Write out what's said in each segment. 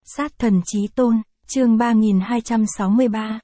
Sát thần chí tôn, chương 3263,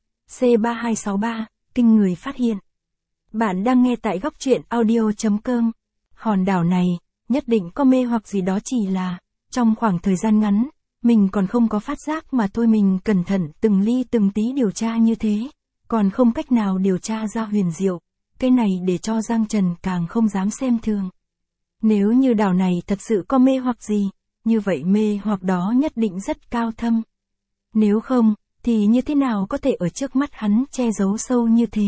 C3263, kinh người phát hiện. Bạn đang nghe tại góc truyện audio.com. Hòn đảo này, nhất định có mê hoặc gì đó, chỉ là, trong khoảng thời gian ngắn, mình còn không có phát giác mà thôi. Mình cẩn thận từng ly từng tí điều tra như thế, còn không cách nào điều tra ra huyền diệu. Cái này để cho Giang Trần càng không dám xem thường. Nếu như đảo này thật sự có mê hoặc gì, như vậy mê hoặc đó nhất định rất cao thâm. Nếu không, thì như thế nào có thể ở trước mắt hắn che giấu sâu như thế?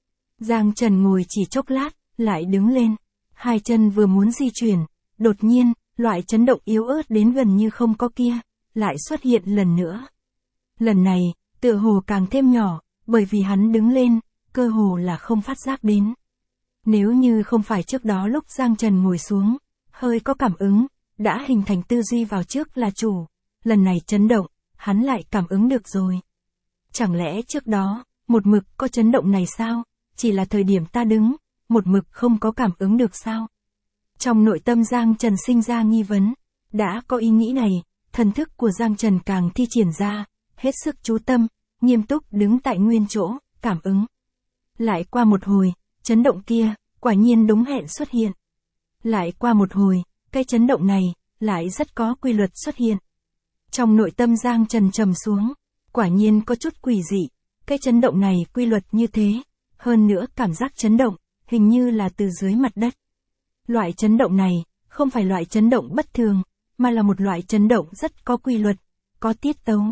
Giang Trần ngồi chỉ chốc lát, lại đứng lên. Hai chân vừa muốn di chuyển, đột nhiên, loại chấn động yếu ớt đến gần như không có kia, lại xuất hiện lần nữa. Lần này, tựa hồ càng thêm nhỏ, bởi vì hắn đứng lên, cơ hồ là không phát giác đến. Nếu như không phải trước đó lúc Giang Trần ngồi xuống, hơi có cảm ứng, đã hình thành tư duy vào trước là chủ, lần này chấn động, hắn lại cảm ứng được rồi. Chẳng lẽ trước đó, một mực có chấn động này sao, chỉ là thời điểm ta đứng, một mực không có cảm ứng được sao? Trong nội tâm Giang Trần sinh ra nghi vấn, đã có ý nghĩ này, thần thức của Giang Trần càng thi triển ra, hết sức chú tâm, nghiêm túc đứng tại nguyên chỗ, cảm ứng. Lại qua một hồi, chấn động kia, quả nhiên đúng hẹn xuất hiện. Lại qua một hồi, cái chấn động này, lại rất có quy luật xuất hiện. Trong nội tâm Giang Trần trầm xuống, quả nhiên có chút quỷ dị, cái chấn động này quy luật như thế, hơn nữa cảm giác chấn động, hình như là từ dưới mặt đất. Loại chấn động này, không phải loại chấn động bất thường, mà là một loại chấn động rất có quy luật, có tiết tấu.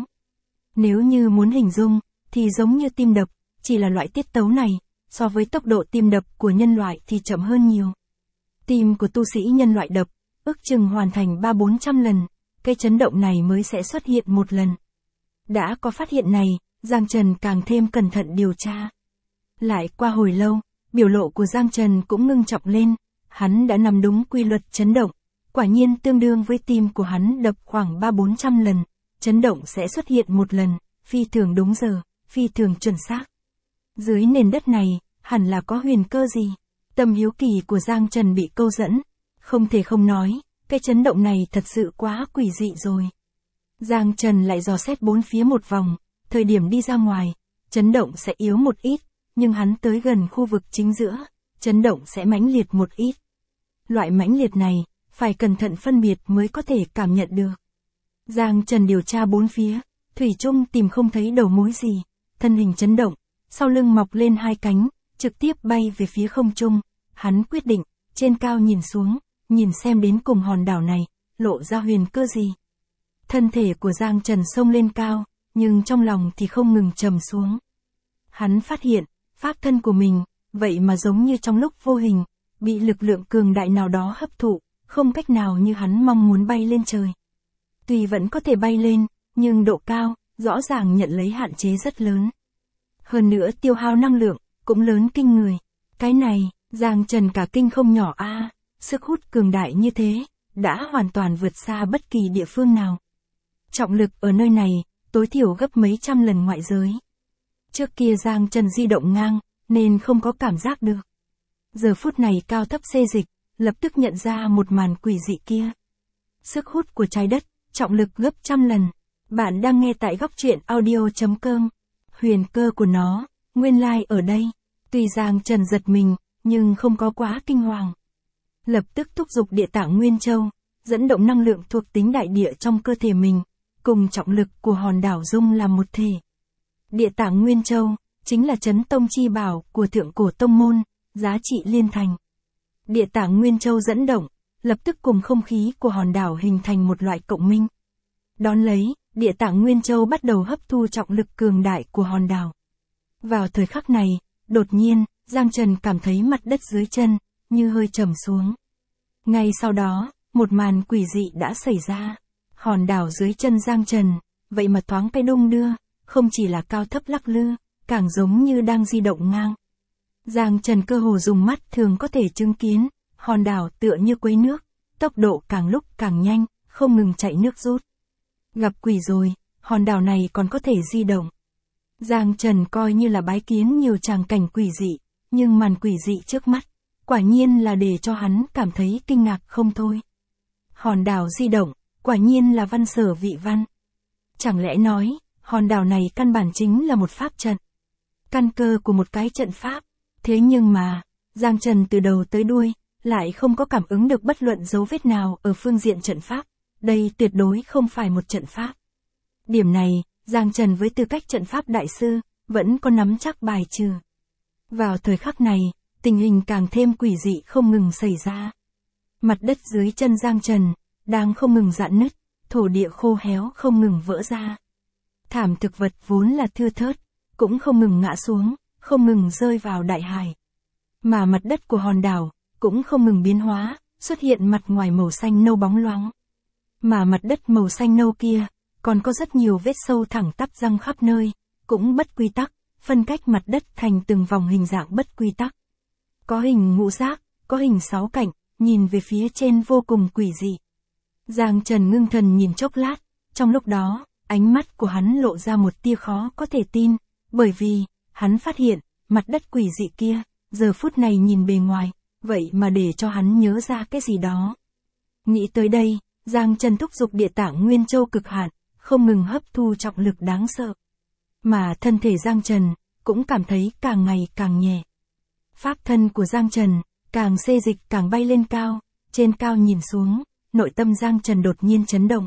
Nếu như muốn hình dung, thì giống như tim đập, chỉ là loại tiết tấu này, so với tốc độ tim đập của nhân loại thì chậm hơn nhiều. Tim của tu sĩ nhân loại đập, ước chừng hoàn thành 300-400 lần, cái chấn động này mới sẽ xuất hiện một lần. Đã có phát hiện này, Giang Trần càng thêm cẩn thận điều tra. Lại qua hồi lâu, biểu lộ của Giang Trần cũng ngưng trọng lên, hắn đã nắm đúng quy luật chấn động, quả nhiên tương đương với tim của hắn đập khoảng 300-400 lần, chấn động sẽ xuất hiện một lần, phi thường đúng giờ, phi thường chuẩn xác. Dưới nền đất này, hẳn là có huyền cơ gì? Tâm hiếu kỳ của Giang Trần bị câu dẫn, không thể không nói, cái chấn động này thật sự quá quỷ dị rồi. Giang Trần lại dò xét bốn phía một vòng, thời điểm đi ra ngoài, chấn động sẽ yếu một ít, nhưng hắn tới gần khu vực chính giữa, chấn động sẽ mãnh liệt một ít. Loại mãnh liệt này, phải cẩn thận phân biệt mới có thể cảm nhận được. Giang Trần điều tra bốn phía, thủy chung tìm không thấy đầu mối gì, thân hình chấn động, sau lưng mọc lên hai cánh, trực tiếp bay về phía không trung. Hắn quyết định, trên cao nhìn xuống, nhìn xem đến cùng hòn đảo này, lộ ra huyền cơ gì. Thân thể của Giang Trần xông lên cao, nhưng trong lòng thì không ngừng trầm xuống. Hắn phát hiện, pháp thân của mình, vậy mà giống như trong lúc vô hình, bị lực lượng cường đại nào đó hấp thụ, không cách nào như hắn mong muốn bay lên trời. Tuy vẫn có thể bay lên, nhưng độ cao, rõ ràng nhận lấy hạn chế rất lớn. Hơn nữa tiêu hao năng lượng, cũng lớn kinh người. Cái này, Giang Trần cả kinh không nhỏ a, sức hút cường đại như thế, đã hoàn toàn vượt xa bất kỳ địa phương nào. Trọng lực ở nơi này, tối thiểu gấp mấy trăm lần ngoại giới. Trước kia Giang Trần di động ngang, nên không có cảm giác được. Giờ phút này cao thấp xê dịch, lập tức nhận ra một màn quỷ dị kia. Sức hút của trái đất, trọng lực gấp trăm lần. Bạn đang nghe tại góc truyện audio.com. Huyền cơ của nó, nguyên lai ở đây. Tuy Giang Trần giật mình, nhưng không có quá kinh hoàng. Lập tức thúc giục địa tạng Nguyên Châu, dẫn động năng lượng thuộc tính đại địa trong cơ thể mình, cùng trọng lực của hòn đảo dung làm một thể. Địa tạng Nguyên Châu, chính là chấn tông chi bảo của thượng cổ tông môn, giá trị liên thành. Địa tạng Nguyên Châu dẫn động, lập tức cùng không khí của hòn đảo hình thành một loại cộng minh. Đón lấy, địa tạng Nguyên Châu bắt đầu hấp thu trọng lực cường đại của hòn đảo. Vào thời khắc này, đột nhiên, Giang Trần cảm thấy mặt đất dưới chân, như hơi trầm xuống. Ngay sau đó, một màn quỷ dị đã xảy ra. Hòn đảo dưới chân Giang Trần, vậy mà thoáng cái đung đưa, không chỉ là cao thấp lắc lư, càng giống như đang di động ngang. Giang Trần cơ hồ dùng mắt thường có thể chứng kiến, hòn đảo tựa như quấy nước, tốc độ càng lúc càng nhanh, không ngừng chạy nước rút. Gặp quỷ rồi, hòn đảo này còn có thể di động. Giang Trần coi như là bái kiến nhiều tràng cảnh quỷ dị, nhưng màn quỷ dị trước mắt, quả nhiên là để cho hắn cảm thấy kinh ngạc không thôi. Hòn đảo di động, quả nhiên là văn sở vị văn. Chẳng lẽ nói, hòn đảo này căn bản chính là một pháp trận. Căn cơ của một cái trận pháp. Thế nhưng mà, Giang Trần từ đầu tới đuôi, lại không có cảm ứng được bất luận dấu vết nào ở phương diện trận pháp. Đây tuyệt đối không phải một trận pháp. Điểm này, Giang Trần với tư cách trận pháp đại sư, vẫn có nắm chắc bài trừ. Vào thời khắc này, tình hình càng thêm quỷ dị không ngừng xảy ra. Mặt đất dưới chân Giang Trần, đang không ngừng rạn nứt, thổ địa khô héo không ngừng vỡ ra. Thảm thực vật vốn là thưa thớt, cũng không ngừng ngã xuống, không ngừng rơi vào đại hải. Mà mặt đất của hòn đảo, cũng không ngừng biến hóa, xuất hiện mặt ngoài màu xanh nâu bóng loáng. Mà mặt đất màu xanh nâu kia, còn có rất nhiều vết sâu thẳng tắp răng khắp nơi, cũng bất quy tắc, phân cách mặt đất thành từng vòng hình dạng bất quy tắc. Có hình ngũ giác, có hình sáu cạnh, nhìn về phía trên vô cùng quỷ dị. Giang Trần ngưng thần nhìn chốc lát, trong lúc đó, ánh mắt của hắn lộ ra một tia khó có thể tin, bởi vì, hắn phát hiện, mặt đất quỷ dị kia, giờ phút này nhìn bề ngoài, vậy mà để cho hắn nhớ ra cái gì đó. Nghĩ tới đây, Giang Trần thúc giục địa tạng Nguyên Châu cực hạn, không ngừng hấp thu trọng lực đáng sợ. Mà thân thể Giang Trần, cũng cảm thấy càng ngày càng nhẹ. Pháp thân của Giang Trần, càng xê dịch càng bay lên cao, trên cao nhìn xuống, nội tâm Giang Trần đột nhiên chấn động.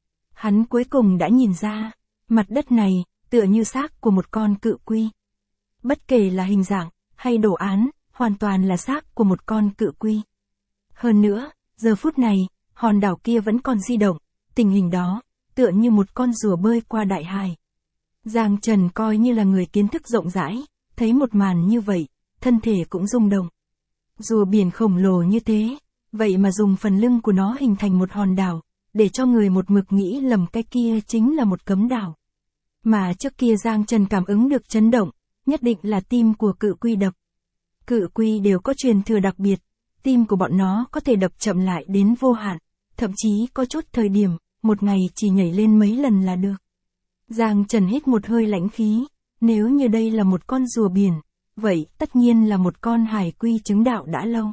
Hắn cuối cùng đã nhìn ra, mặt đất này, tựa như xác của một con cự quy. Bất kể là hình dạng, hay đồ án, hoàn toàn là xác của một con cự quy. Hơn nữa, giờ phút này, hòn đảo kia vẫn còn di động, tình hình đó, tựa như một con rùa bơi qua đại hải. Giang Trần coi như là người kiến thức rộng rãi, thấy một màn như vậy, thân thể cũng rung động. Rùa biển khổng lồ như thế, vậy mà dùng phần lưng của nó hình thành một hòn đảo, để cho người một mực nghĩ lầm cái kia chính là một cấm đảo. Mà trước kia Giang Trần cảm ứng được chấn động, nhất định là tim của cự quy đập. Cự quy đều có truyền thừa đặc biệt, tim của bọn nó có thể đập chậm lại đến vô hạn, thậm chí có chút thời điểm, một ngày chỉ nhảy lên mấy lần là được. Giang Trần hít một hơi lãnh khí, nếu như đây là một con rùa biển, vậy tất nhiên là một con hải quy chứng đạo đã lâu.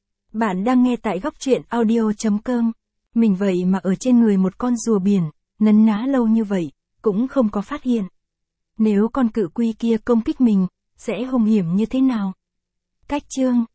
Bạn đang nghe tại góc truyện audio.com, mình vậy mà ở trên người một con rùa biển, nấn ná lâu như vậy, cũng không có phát hiện. Nếu con cự quy kia công kích mình, sẽ hung hiểm như thế nào? Cách chương